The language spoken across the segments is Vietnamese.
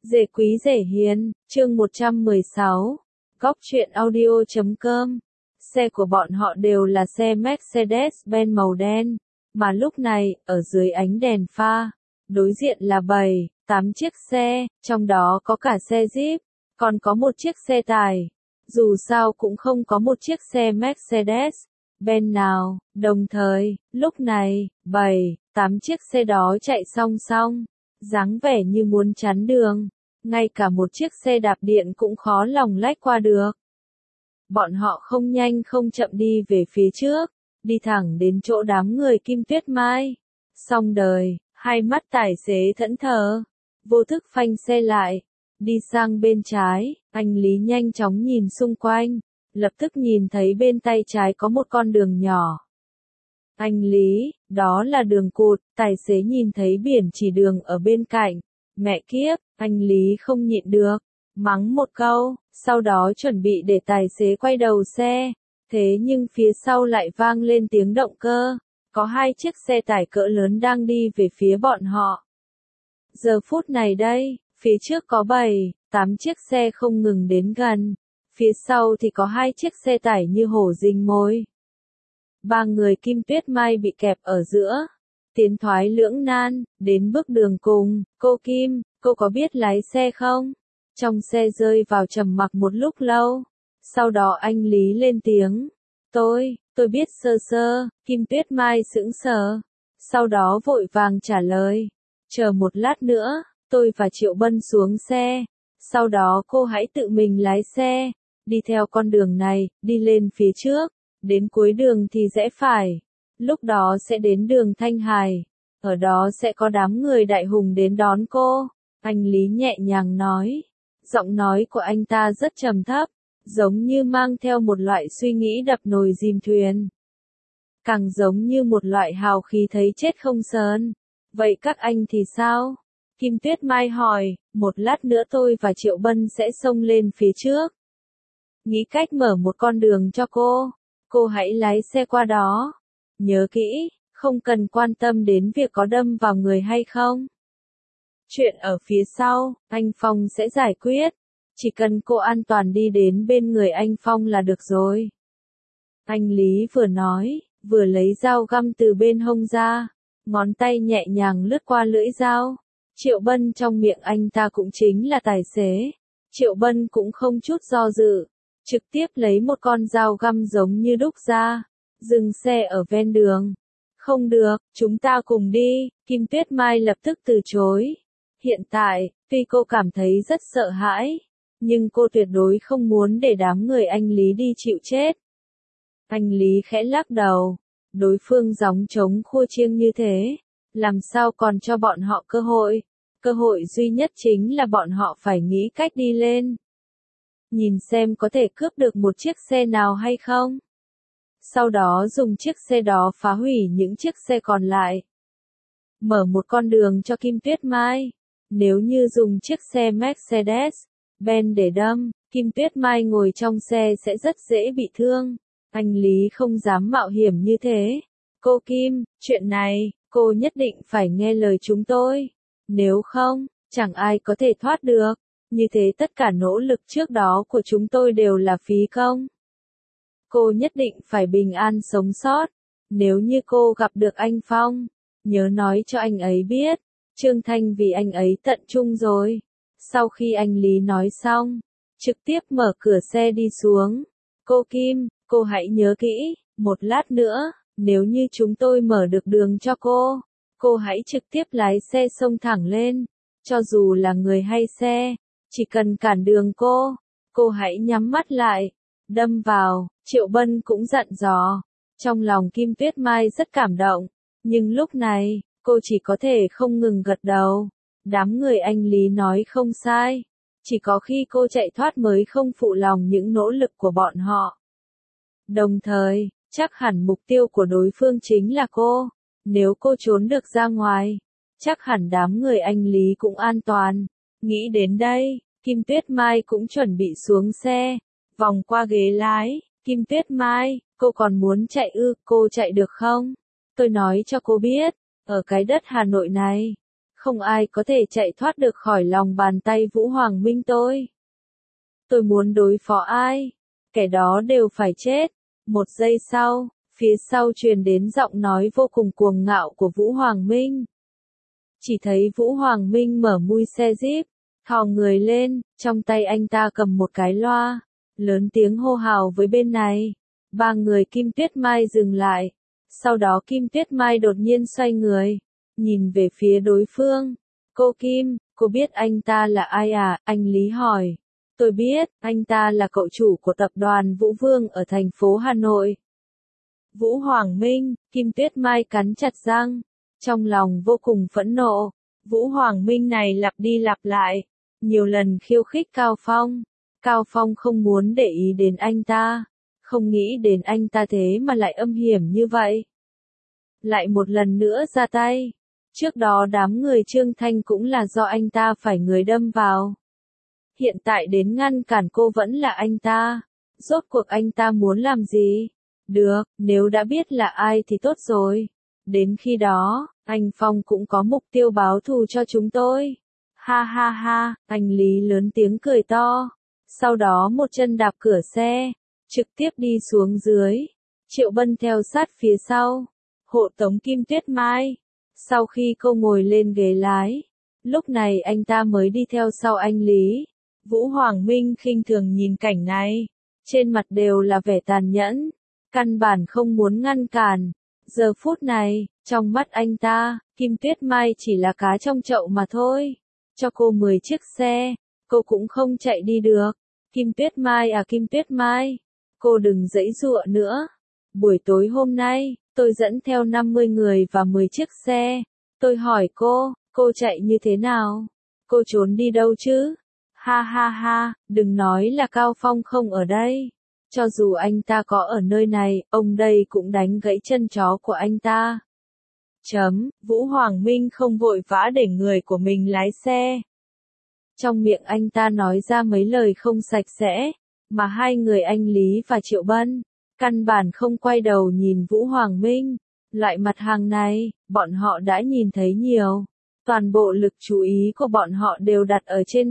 Dễ quý dễ hiền, chương 116. Góc truyện audio.com. Xe của bọn họ đều là xe Mercedes-Benz màu đen, mà lúc này, ở dưới ánh đèn pha, đối diện là 7-8 chiếc xe, trong đó có cả xe Jeep, còn có một chiếc xe tải. Dù sao cũng không có một chiếc xe Mercedes-Benz nào, đồng thời, lúc này, 7-8 chiếc xe đó chạy song song, dáng vẻ như muốn chắn đường. Ngay cả một chiếc xe đạp điện cũng khó lòng lách qua được. Bọn họ không nhanh không chậm đi về phía trước, đi thẳng đến chỗ đám người Kim Tuyết Mai. Xong đời, hai mắt tài xế thẫn thờ, vô thức phanh xe lại, đi sang bên trái, anh Lý nhanh chóng nhìn xung quanh, lập tức nhìn thấy bên tay trái có một con đường nhỏ. Anh Lý, đó là đường cụt, tài xế nhìn thấy biển chỉ đường ở bên cạnh. Mẹ kiếp, anh Lý không nhịn được, mắng một câu, sau đó chuẩn bị để tài xế quay đầu xe. Thế nhưng phía sau lại vang lên tiếng động cơ, có hai chiếc xe tải cỡ lớn đang đi về phía bọn họ. Giờ phút này đây, phía trước có 7-8 chiếc xe không ngừng đến gần, phía sau thì có hai chiếc xe tải như hổ rình mồi. Ba người Kim Tuyết Mai bị kẹp ở giữa. Tiến thoái lưỡng nan, đến bước đường cùng, cô Kim, cô có biết lái xe không? Trong xe rơi vào trầm mặc một lúc lâu, sau đó anh Lý lên tiếng, tôi biết sơ sơ, Kim Tuyết Mai sững sờ, sau đó vội vàng trả lời, chờ một lát nữa, tôi và Triệu Bân xuống xe, sau đó cô hãy tự mình lái xe, đi theo con đường này, đi lên phía trước, đến cuối đường thì rẽ phải. Lúc đó sẽ đến đường Thanh Hải, ở đó sẽ có đám người đại hùng đến đón cô. Anh Lý nhẹ nhàng nói, giọng nói của anh ta rất trầm thấp, giống như mang theo một loại suy nghĩ đập nồi dìm thuyền. Càng giống như một loại hào khí thấy chết không sờn. Vậy các anh thì sao? Kim Tuyết Mai hỏi, một lát nữa tôi và Triệu Bân sẽ xông lên phía trước. Nghĩ cách mở một con đường cho cô hãy lái xe qua đó. Nhớ kỹ, không cần quan tâm đến việc có đâm vào người hay không. Chuyện ở phía sau, anh Phong sẽ giải quyết. Chỉ cần cô an toàn đi đến bên người anh Phong là được rồi. Anh Lý vừa nói, vừa lấy dao găm từ bên hông ra, ngón tay nhẹ nhàng lướt qua lưỡi dao. Triệu Bân trong miệng anh ta cũng chính là tài xế. Triệu Bân cũng không chút do dự, trực tiếp lấy một con dao găm giống như đúc ra. Dừng xe ở ven đường. Không được, chúng ta cùng đi, Kim Tuyết Mai lập tức từ chối. Hiện tại, tuy cô cảm thấy rất sợ hãi, nhưng cô tuyệt đối không muốn để đám người anh Lý đi chịu chết. Anh Lý khẽ lắc đầu, đối phương gióng trống khua chiêng như thế, làm sao còn cho bọn họ cơ hội duy nhất chính là bọn họ phải nghĩ cách đi lên. Nhìn xem có thể cướp được một chiếc xe nào hay không. Sau đó dùng chiếc xe đó phá hủy những chiếc xe còn lại. Mở một con đường cho Kim Tuyết Mai. Nếu như dùng chiếc xe Mercedes-Benz để đâm, Kim Tuyết Mai ngồi trong xe sẽ rất dễ bị thương. Anh Lý không dám mạo hiểm như thế. Cô Kim, chuyện này, cô nhất định phải nghe lời chúng tôi. Nếu không, chẳng ai có thể thoát được. Như thế tất cả nỗ lực trước đó của chúng tôi đều là phí công. Cô nhất định phải bình an sống sót. Nếu như cô gặp được anh Phong, nhớ nói cho anh ấy biết, Trương Thanh vì anh ấy tận trung rồi. Sau khi anh Lý nói xong, trực tiếp mở cửa xe đi xuống. Cô Kim, cô hãy nhớ kỹ, một lát nữa, nếu như chúng tôi mở được đường cho cô hãy trực tiếp lái xe xông thẳng lên. Cho dù là người hay xe, chỉ cần cản đường cô hãy nhắm mắt lại, đâm vào. Triệu Bân cũng dặn dò. Trong lòng Kim Tuyết Mai rất cảm động, nhưng lúc này, cô chỉ có thể không ngừng gật đầu. Đám người anh Lý nói không sai, chỉ có khi cô chạy thoát mới không phụ lòng những nỗ lực của bọn họ. Đồng thời, chắc hẳn mục tiêu của đối phương chính là cô. Nếu cô trốn được ra ngoài, chắc hẳn đám người anh Lý cũng an toàn. Nghĩ đến đây, Kim Tuyết Mai cũng chuẩn bị xuống xe, vòng qua ghế lái. Kim Tuyết Mai, cô còn muốn chạy cô chạy được không? Tôi nói cho cô biết, ở cái đất Hà Nội này, Không ai có thể chạy thoát được khỏi lòng bàn tay Vũ Hoàng Minh tôi. Tôi muốn đối phó ai, kẻ đó đều phải chết. Một giây sau, phía sau truyền đến giọng nói vô cùng cuồng ngạo của Vũ Hoàng Minh. Chỉ thấy Vũ Hoàng Minh mở mui xe Jeep, thò người lên, trong tay anh ta cầm một cái loa, lớn tiếng hô hào với bên này. Ba người Kim Tuyết Mai dừng lại. Sau đó Kim Tuyết Mai đột nhiên xoay người, nhìn về phía đối phương. Cô Kim, cô biết anh ta là ai à? Anh Lý hỏi. Tôi biết, anh ta là cậu chủ của tập đoàn Vũ Vương ở thành phố Hà Nội. Vũ Hoàng Minh, Kim Tuyết Mai cắn chặt răng, trong lòng vô cùng phẫn nộ. Vũ Hoàng Minh này lặp đi lặp lại, nhiều lần khiêu khích Cao Phong. Cao Phong không muốn để ý đến anh ta, không nghĩ đến anh ta thế mà lại âm hiểm như vậy. Lại một lần nữa ra tay. Trước đó đám người Trương Thanh cũng là do anh ta phải người đâm vào. Hiện tại đến ngăn cản cô vẫn là anh ta. Rốt cuộc anh ta muốn làm gì? Được, nếu đã biết là ai thì tốt rồi. Đến khi đó, anh Phong cũng có mục tiêu báo thù cho chúng tôi. Ha ha ha, anh Lý lớn tiếng cười to. Sau đó một chân đạp cửa xe, trực tiếp đi xuống dưới. Triệu Bân theo sát phía sau, hộ tống Kim Tuyết Mai. Sau khi cô ngồi lên ghế lái, lúc này anh ta mới đi theo sau anh Lý. Vũ Hoàng Minh khinh thường nhìn cảnh này, trên mặt đều là vẻ tàn nhẫn, căn bản không muốn ngăn cản. Giờ phút này, trong mắt anh ta, Kim Tuyết Mai chỉ là cá trong chậu mà thôi. Cho cô 10 chiếc xe, cô cũng không chạy đi được. Kim Tuyết Mai à Kim Tuyết Mai, cô đừng giãy giụa nữa. Buổi tối hôm nay, tôi dẫn theo 50 người và 10 chiếc xe. Tôi hỏi cô chạy như thế nào? Cô trốn đi đâu chứ? Ha ha ha, đừng nói là Cao Phong không ở đây. Cho dù anh ta có ở nơi này, ông đây cũng đánh gãy chân chó của anh ta. Vũ Hoàng Minh không vội vã để người của mình lái xe. Trong miệng anh ta nói ra mấy lời không sạch sẽ, mà hai người anh Lý và Triệu Bân, căn bản không quay đầu nhìn Vũ Hoàng Minh. Loại mặt hàng này, bọn họ đã nhìn thấy nhiều. Toàn bộ lực chú ý của bọn họ đều đặt ở trên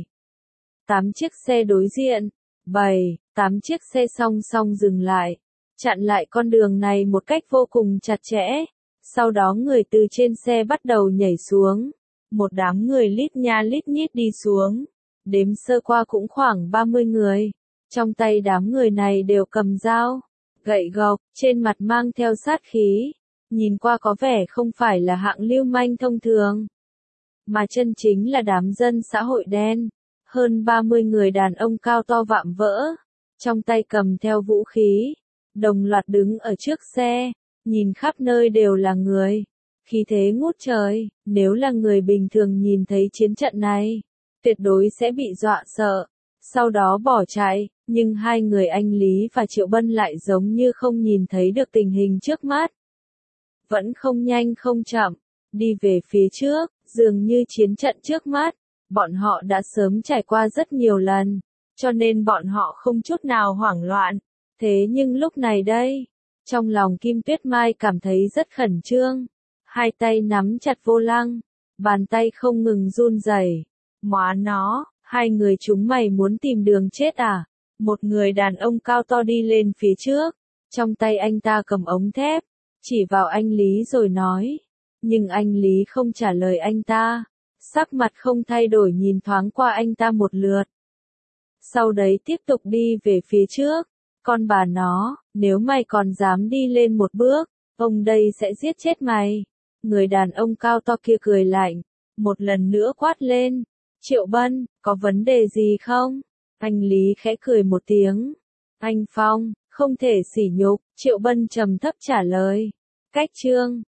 8 chiếc xe đối diện. 8 chiếc xe song song dừng lại, chặn lại con đường này một cách vô cùng chặt chẽ. Sau đó người từ trên xe bắt đầu nhảy xuống. Một đám người lít nha lít nhít đi xuống. Đếm sơ qua cũng khoảng 30 người. Trong tay đám người này đều cầm dao, gậy gộc, trên mặt mang theo sát khí. Nhìn qua có vẻ không phải là hạng lưu manh thông thường, mà chân chính là đám dân xã hội đen. Hơn 30 người đàn ông cao to vạm vỡ, trong tay cầm theo vũ khí, đồng loạt đứng ở trước xe, nhìn khắp nơi đều là người. Khí thế ngút trời, nếu là người bình thường nhìn thấy chiến trận này, tuyệt đối sẽ bị dọa sợ, sau đó bỏ chạy, nhưng hai người anh Lý và Triệu Bân lại giống như không nhìn thấy được tình hình trước mắt. Vẫn không nhanh không chậm, đi về phía trước, dường như chiến trận trước mắt, bọn họ đã sớm trải qua rất nhiều lần, cho nên bọn họ không chút nào hoảng loạn. Thế nhưng lúc này đây, trong lòng Kim Tuyết Mai cảm thấy rất khẩn trương. Hai tay nắm chặt vô lăng, bàn tay không ngừng run rẩy. Móa nó, hai người chúng mày muốn tìm đường chết à? Một người đàn ông cao to đi lên phía trước, trong tay anh ta cầm ống thép, chỉ vào anh Lý rồi nói. Nhưng anh Lý không trả lời anh ta, sắc mặt không thay đổi nhìn thoáng qua anh ta một lượt. Sau đấy tiếp tục đi về phía trước. Con bà nó, nếu mày còn dám đi lên một bước, ông đây sẽ giết chết mày. Người đàn ông cao to kia cười lạnh, một lần nữa quát lên. Triệu Bân, có vấn đề gì không? Anh Lý khẽ cười một tiếng. Anh Phong, không thể sỉ nhục, Triệu Bân trầm thấp trả lời. Cách chương